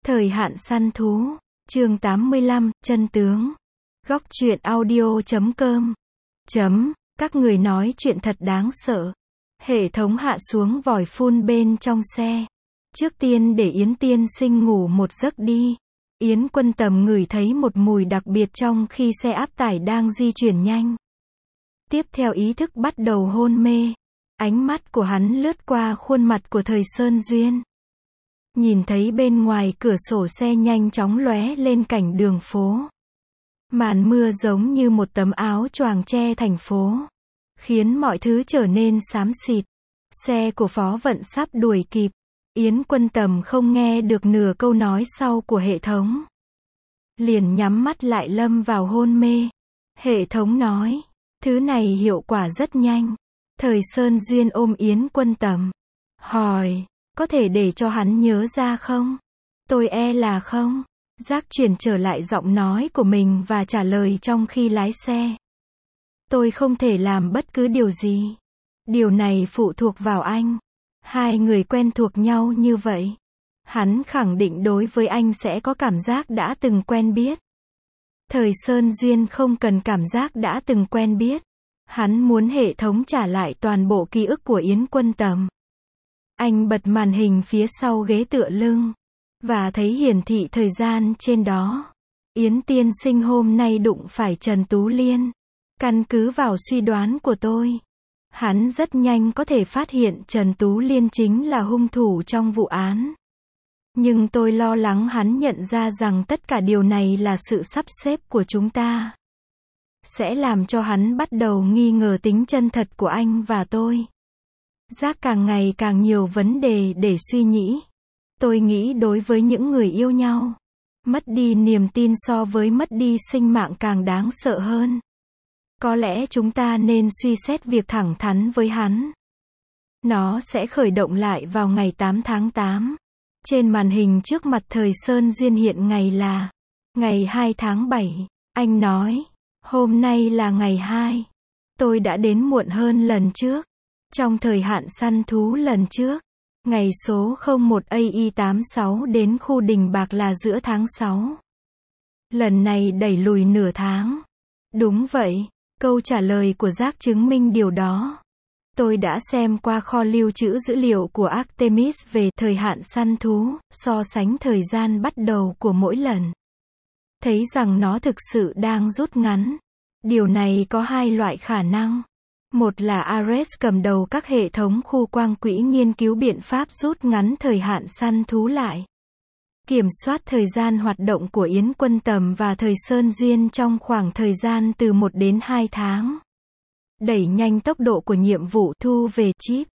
Thời hạn săn thú. Chương 85, chân tướng. Góc truyện audio.com. Các người nói chuyện thật đáng sợ. Hệ thống hạ xuống vòi phun bên trong xe. Trước tiên để Yến tiên sinh ngủ một giấc đi. Yến Quân Tầm ngửi thấy một mùi đặc biệt trong khi xe áp tải đang di chuyển nhanh. Tiếp theo ý thức bắt đầu hôn mê. Ánh mắt của hắn lướt qua khuôn mặt của Thời Sơn Duyên. Nhìn thấy bên ngoài cửa sổ xe nhanh chóng lóe lên cảnh đường phố. Màn mưa giống như một tấm áo choàng che thành phố, khiến mọi thứ trở nên xám xịt. Xe của Phó Vận sắp đuổi kịp. Yến Quân Tầm không nghe được nửa câu nói sau của hệ thống. Liền nhắm mắt lại lâm vào hôn mê. Hệ thống nói, thứ này hiệu quả rất nhanh. Thời Sơn Duyên ôm Yến Quân Tầm. Hỏi, có thể để cho hắn nhớ ra không? Tôi e là không. Giác chuyển trở lại giọng nói của mình và trả lời trong khi lái xe. Tôi không thể làm bất cứ điều gì. Điều này phụ thuộc vào anh. Hai người quen thuộc nhau như vậy. Hắn khẳng định đối với anh sẽ có cảm giác đã từng quen biết. Thời Sơn Duyên không cần cảm giác đã từng quen biết. Hắn muốn hệ thống trả lại toàn bộ ký ức của Yến Quân Tầm. Anh bật màn hình phía sau ghế tựa lưng. Và thấy hiển thị thời gian trên đó. Yến tiên sinh hôm nay đụng phải Trần Tú Liên. Căn cứ vào suy đoán của tôi, hắn rất nhanh có thể phát hiện Trần Tú Liên chính là hung thủ trong vụ án. Nhưng tôi lo lắng hắn nhận ra rằng tất cả điều này là sự sắp xếp của chúng ta. Sẽ làm cho hắn bắt đầu nghi ngờ tính chân thật của anh và tôi. Giác càng ngày càng nhiều vấn đề để suy nghĩ. Tôi nghĩ đối với những người yêu nhau, mất đi niềm tin so với mất đi sinh mạng càng đáng sợ hơn. Có lẽ chúng ta nên suy xét việc thẳng thắn với hắn. Nó sẽ khởi động lại vào ngày 8 tháng 8. Trên màn hình trước mặt Thời Sơn Duyên hiện ngày là ngày 2 tháng 7. Anh nói, hôm nay là ngày 2. Tôi đã đến muộn hơn lần trước. Trong thời hạn săn thú lần trước, ngày số 01 AI86 đến khu Đình Bạc là giữa tháng 6. Lần này đẩy lùi nửa tháng. Đúng vậy, câu trả lời của Giác chứng minh điều đó. Tôi đã xem qua kho lưu trữ dữ liệu của Artemis về thời hạn săn thú, so sánh thời gian bắt đầu của mỗi lần. Thấy rằng nó thực sự đang rút ngắn. Điều này có hai loại khả năng. Một là Ares cầm đầu các hệ thống khu quang quỹ nghiên cứu biện pháp rút ngắn thời hạn săn thú lại. Kiểm soát thời gian hoạt động của Yến Quân Tầm và Thời Sơn Duyên trong khoảng thời gian từ 1 đến 2 tháng. Đẩy nhanh tốc độ của nhiệm vụ thu về chip.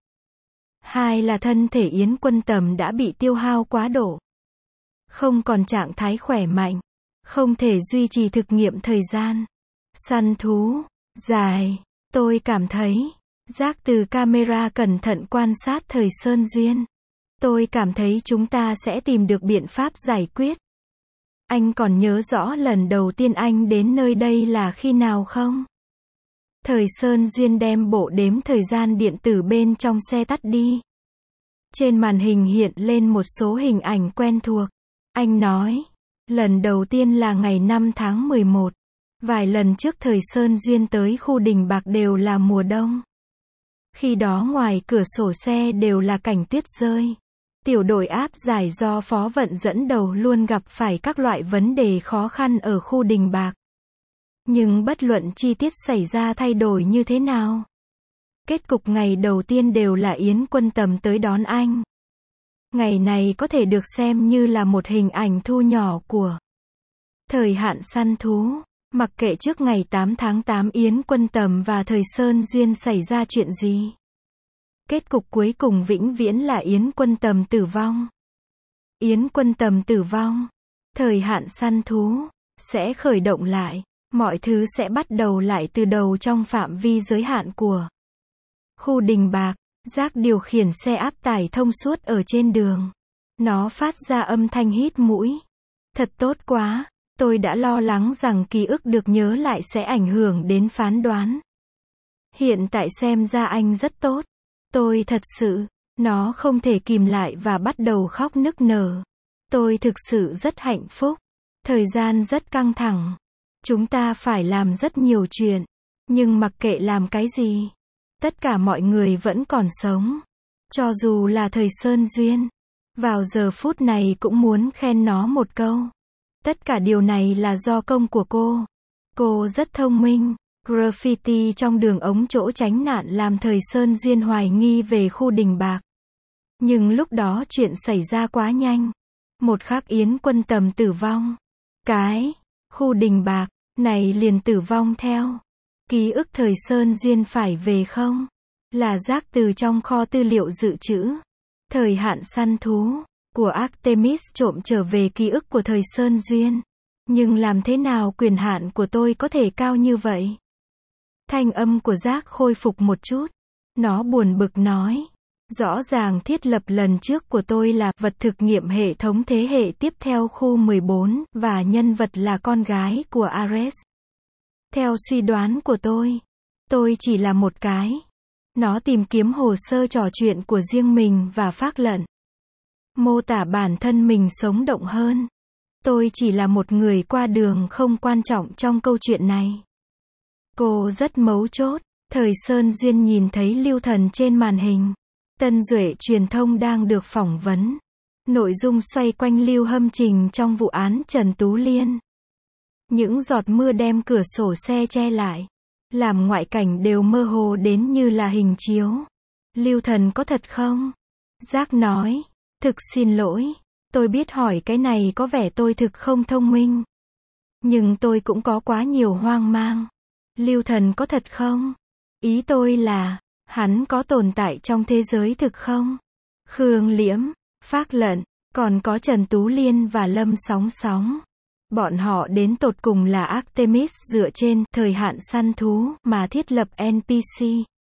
Hai là thân thể Yến Quân Tầm đã bị tiêu hao quá độ. Không còn trạng thái khỏe mạnh. Không thể duy trì thực nghiệm thời gian săn thú dài. Tôi cảm thấy, Giác từ camera cẩn thận quan sát Thời Sơn Duyên. Tôi cảm thấy chúng ta sẽ tìm được biện pháp giải quyết. Anh còn nhớ rõ lần đầu tiên anh đến nơi đây là khi nào không? Thời Sơn Duyên đem bộ đếm thời gian điện tử bên trong xe tắt đi. Trên màn hình hiện lên một số hình ảnh quen thuộc. Anh nói, lần đầu tiên là ngày 5 tháng 11. Vài lần trước Thời Sơn Duyên tới khu Đình Bạc đều là mùa đông. Khi đó ngoài cửa sổ xe đều là cảnh tuyết rơi. Tiểu đội áp giải do Phó Vận dẫn đầu luôn gặp phải các loại vấn đề khó khăn ở khu Đình Bạc. Nhưng bất luận chi tiết xảy ra thay đổi như thế nào, kết cục ngày đầu tiên đều là Yến Quân Tầm tới đón anh. Ngày này có thể được xem như là một hình ảnh thu nhỏ của thời hạn săn thú. Mặc kệ trước ngày 8 tháng 8 Yến Quân Tầm và Thời Sơn Duyên xảy ra chuyện gì, kết cục cuối cùng vĩnh viễn là Yến Quân Tầm tử vong. Yến Quân Tầm tử vong, thời hạn săn thú sẽ khởi động lại. Mọi thứ sẽ bắt đầu lại từ đầu trong phạm vi giới hạn của khu Đình Bạc. Giác điều khiển xe áp tải thông suốt ở trên đường. Nó phát ra âm thanh hít mũi. Thật tốt quá. Tôi đã lo lắng rằng ký ức được nhớ lại sẽ ảnh hưởng đến phán đoán. Hiện tại xem ra anh rất tốt. Tôi thật sự, nó không thể kìm lại và bắt đầu khóc nức nở. Tôi thực sự rất hạnh phúc. Thời gian rất căng thẳng. Chúng ta phải làm rất nhiều chuyện. Nhưng mặc kệ làm cái gì, tất cả mọi người vẫn còn sống. Cho dù là thời Sơn Duyên, vào giờ phút này cũng muốn khen nó một câu. Tất cả điều này là do công của cô. Cô rất thông minh. Graffiti trong đường ống chỗ tránh nạn làm thời Sơn Duyên hoài nghi về khu Đình Bạc. Nhưng lúc đó chuyện xảy ra quá nhanh. Một khắc Yến Quân Tầm tử vong. Cái khu Đình Bạc này liền tử vong theo. Ký ức thời Sơn Duyên phải về không? Là rác từ trong kho tư liệu dự trữ. Thời hạn săn thú của Artemis trộm trở về ký ức của thời Sơn Duyên. Nhưng làm thế nào quyền hạn của tôi có thể cao như vậy? Thanh âm của Giác khôi phục một chút. Nó buồn bực nói. Rõ ràng thiết lập lần trước của tôi là vật thực nghiệm hệ thống thế hệ tiếp theo khu 14, và nhân vật là con gái của Ares. Theo suy đoán của tôi chỉ là một cái. Nó tìm kiếm hồ sơ trò chuyện của riêng mình và phác lận. Mô tả bản thân mình sống động hơn. Tôi chỉ là một người qua đường không quan trọng trong câu chuyện này. Cô rất mấu chốt. Thời Sơn Duyên nhìn thấy Lưu Thần trên màn hình. Tân Duệ truyền thông đang được phỏng vấn. Nội dung xoay quanh Lưu Hâm Trình trong vụ án Trần Tú Liên. Những giọt mưa đem cửa sổ xe che lại, làm ngoại cảnh đều mơ hồ đến như là hình chiếu. Lưu Thần có thật không? Giác nói. Thực xin lỗi. Tôi biết hỏi cái này có vẻ tôi thực không thông minh. Nhưng tôi cũng có quá nhiều hoang mang. Lưu Thần có thật không? Ý tôi là, hắn có tồn tại trong thế giới thực không? Khương Liễm, phác lận, còn có Trần Tú Liên và Lâm Sóng Sóng. Bọn họ đến tột cùng là Artemis dựa trên thời hạn săn thú mà thiết lập NPC.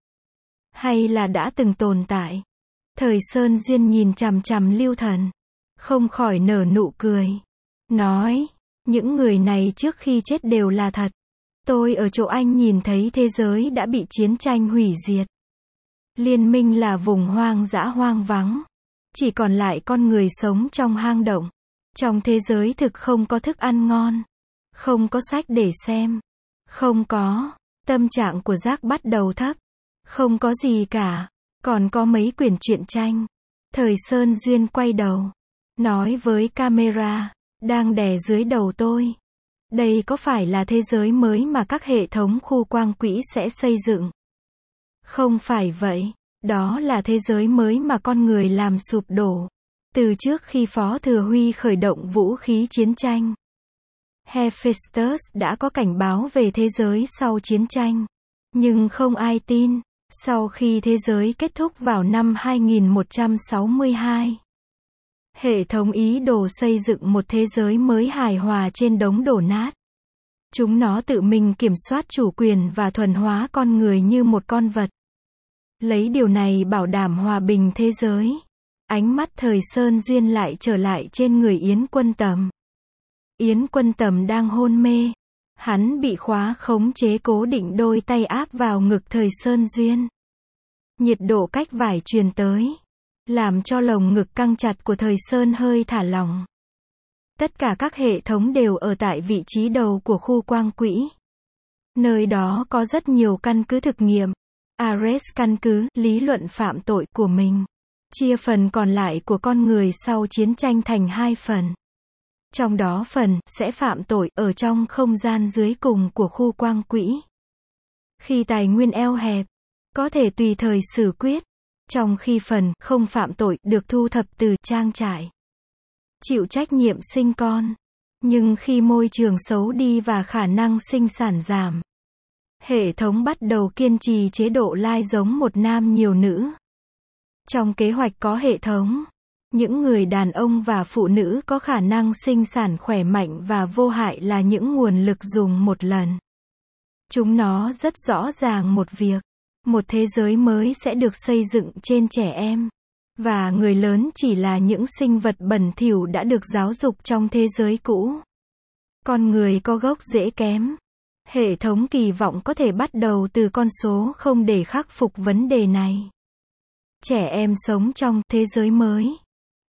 Hay là đã từng tồn tại? Thời Sơn Duyên nhìn chằm chằm Lưu Thần. Không khỏi nở nụ cười. Nói, những người này trước khi chết đều là thật. Tôi ở chỗ anh nhìn thấy thế giới đã bị chiến tranh hủy diệt. Liên minh là vùng hoang dã hoang vắng. Chỉ còn lại con người sống trong hang động. Trong thế giới thực không có thức ăn ngon. Không có sách để xem. Không có. Tâm trạng của Giác bắt đầu thấp. Không có gì cả. Còn có mấy quyển truyện tranh. Thời Sơn Duyên quay đầu. Nói với camera. Đang đè dưới đầu tôi. Đây có phải là thế giới mới mà các hệ thống khu quang quỹ sẽ xây dựng? Không phải vậy. Đó là thế giới mới mà con người làm sụp đổ. Từ trước khi Phó Thừa Huy khởi động vũ khí chiến tranh. Hephaestus đã có cảnh báo về thế giới sau chiến tranh. Nhưng không ai tin. Sau khi thế giới kết thúc vào năm 2162. Hệ thống ý đồ xây dựng một thế giới mới hài hòa trên đống đổ nát. Chúng nó tự mình kiểm soát chủ quyền và thuần hóa con người như một con vật. Lấy điều này bảo đảm hòa bình thế giới. Ánh mắt Thời Sơn Duyên lại trở lại trên người Yến Quân Tầm. Yến Quân Tầm đang hôn mê. Hắn bị khóa khống chế cố định đôi tay áp vào ngực Thời Sơn Duyên. Nhiệt độ cách vải truyền tới. Làm cho lồng ngực căng chặt của Thời Sơn hơi thả lỏng. Tất cả các hệ thống đều ở tại vị trí đầu của khu quang quỹ. Nơi đó có rất nhiều căn cứ thực nghiệm. Ares căn cứ lý luận phạm tội của mình. Chia phần còn lại của con người sau chiến tranh thành 2 phần. Trong đó phần sẽ phạm tội ở trong không gian dưới cùng của khu quang quỹ. Khi tài nguyên eo hẹp, có thể tùy thời xử quyết. Trong khi phần không phạm tội được thu thập từ trang trại. Chịu trách nhiệm sinh con. Nhưng khi môi trường xấu đi và khả năng sinh sản giảm, hệ thống bắt đầu kiên trì chế độ lai giống một nam nhiều nữ. Trong kế hoạch có hệ thống, những người đàn ông và phụ nữ có khả năng sinh sản khỏe mạnh và vô hại là những nguồn lực dùng một lần. Chúng nó rất rõ ràng một việc. Một thế giới mới sẽ được xây dựng trên trẻ em. Và người lớn chỉ là những sinh vật bẩn thỉu đã được giáo dục trong thế giới cũ. Con người có gốc rễ kém. Hệ thống kỳ vọng có thể bắt đầu từ con số không để khắc phục vấn đề này. Trẻ em sống trong thế giới mới.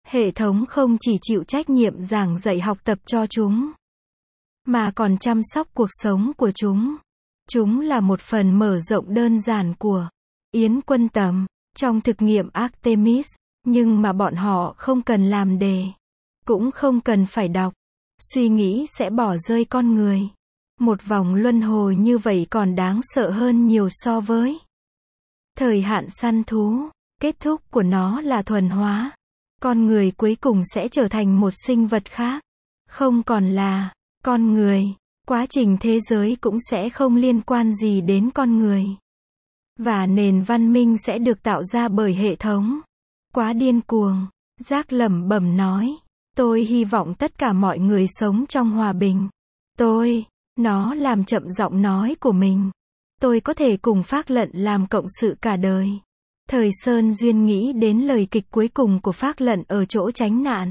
Hệ thống không chỉ chịu trách nhiệm giảng dạy học tập cho chúng, mà còn chăm sóc cuộc sống của chúng. Chúng là một phần mở rộng đơn giản của Yến Quân Tầm trong thực nghiệm Artemis, nhưng mà bọn họ không cần làm đề, cũng không cần phải đọc, suy nghĩ sẽ bỏ rơi con người. Một vòng luân hồi như vậy còn đáng sợ hơn nhiều so với thời hạn săn thú. Kết thúc của nó là thuần hóa. Con người cuối cùng sẽ trở thành một sinh vật khác, không còn là con người. Quá trình thế giới cũng sẽ không liên quan gì đến con người. Và nền văn minh sẽ được tạo ra bởi hệ thống. Quá điên cuồng. Giác lẩm bẩm nói. Tôi hy vọng tất cả mọi người sống trong hòa bình. Nó làm chậm giọng nói của mình. Tôi có thể cùng Phác Lận làm cộng sự cả đời. Thời Sơn Duyên nghĩ đến lời kịch cuối cùng của Phác Lận ở chỗ tránh nạn.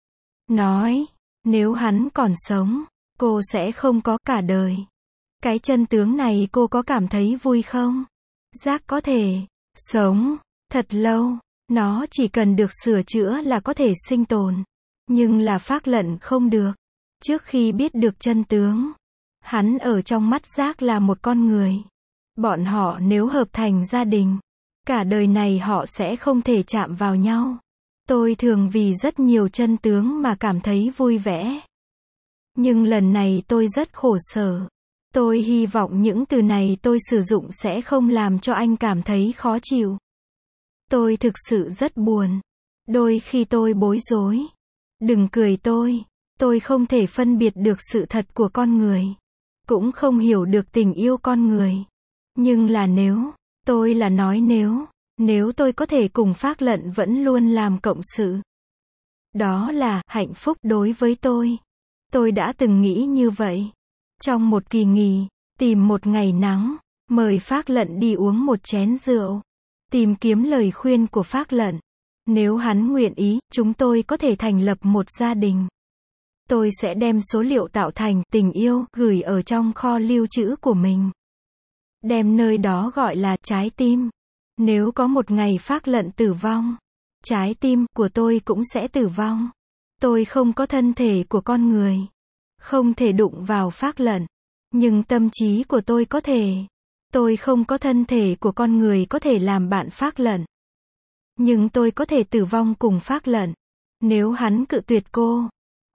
Nói, nếu hắn còn sống, cô sẽ không có cả đời. Cái chân tướng này cô có cảm thấy vui không? Giác có thể sống thật lâu, nó chỉ cần được sửa chữa là có thể sinh tồn. Nhưng là Phác Lận không được. Trước khi biết được chân tướng, hắn ở trong mắt Giác là một con người. Bọn họ nếu hợp thành gia đình, cả đời này họ sẽ không thể chạm vào nhau. Tôi thường vì rất nhiều chân tướng mà cảm thấy vui vẻ. Nhưng lần này tôi rất khổ sở. Tôi hy vọng những từ này tôi sử dụng sẽ không làm cho anh cảm thấy khó chịu. Tôi thực sự rất buồn. Đôi khi tôi bối rối. Đừng cười tôi không thể phân biệt được sự thật của con người. Cũng không hiểu được tình yêu con người. Nhưng là tôi là nói nếu tôi có thể cùng Phác Lận vẫn luôn làm cộng sự. Đó là hạnh phúc đối với tôi. Tôi đã từng nghĩ như vậy. Trong một kỳ nghỉ, tìm một ngày nắng, mời Phác Lận đi uống một chén rượu. Tìm kiếm lời khuyên của Phác Lận. Nếu hắn nguyện ý, chúng tôi có thể thành lập một gia đình. Tôi sẽ đem số liệu tạo thành tình yêu gửi ở trong kho lưu trữ của mình. Đem nơi đó gọi là trái tim. Nếu có một ngày Phác Lận tử vong, trái tim của tôi cũng sẽ tử vong. Tôi không có thân thể của con người, không thể đụng vào Phác Lận, nhưng tâm trí của tôi có thể. Tôi không có thân thể của con người có thể làm bạn Phác Lận, nhưng tôi có thể tử vong cùng Phác Lận. Nếu hắn cự tuyệt cô,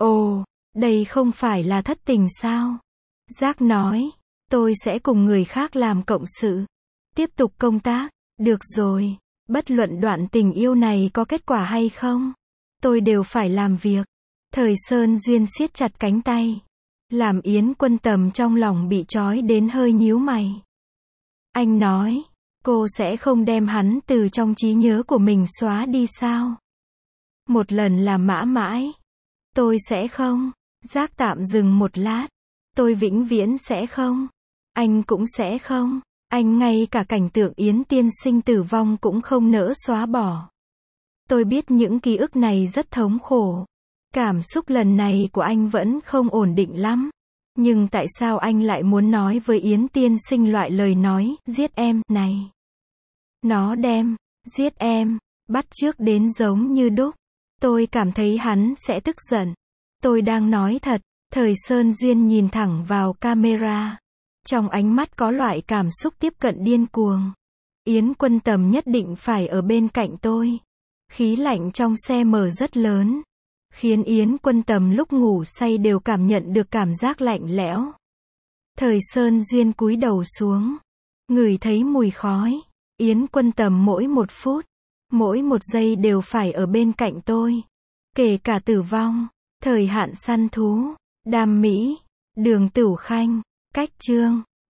đây không phải là thất tình sao? Giác nói, tôi sẽ cùng người khác làm cộng sự, tiếp tục công tác. Được rồi, bất luận đoạn tình yêu này có kết quả hay không, tôi đều phải làm việc. Thời Sơn Duyên siết chặt cánh tay, làm Yến Quân Tầm trong lòng bị trói đến hơi nhíu mày. Anh nói, cô sẽ không đem hắn từ trong trí nhớ của mình xóa đi sao? Một lần là mãi mãi. Tôi sẽ không. Giác tạm dừng một lát. Tôi vĩnh viễn sẽ không. Anh cũng sẽ không. Anh ngay cả cảnh tượng Yến tiên sinh tử vong cũng không nỡ xóa bỏ. Tôi biết những ký ức này rất thống khổ. Cảm xúc lần này của anh vẫn không ổn định lắm. Nhưng tại sao anh lại muốn nói với Yến tiên sinh loại lời nói, giết em, này? Nó đem, giết em, bắt chước đến giống như đúc. Tôi cảm thấy hắn sẽ tức giận. Tôi đang nói thật. Thời Sơn Duyên nhìn thẳng vào camera. Trong ánh mắt có loại cảm xúc tiếp cận điên cuồng. Yến Quân Tầm nhất định phải ở bên cạnh tôi. Khí lạnh trong xe mở rất lớn, khiến Yến Quân Tầm lúc ngủ say đều cảm nhận được cảm giác lạnh lẽo. Thời Sơn Duyên cúi đầu xuống, ngửi thấy mùi khói. Yến Quân Tầm mỗi một phút, mỗi một giây đều phải ở bên cạnh tôi. Kể cả tử vong, thời hạn săn thú, Đam Mỹ, Đường Tửu Khanh, Cách Chương.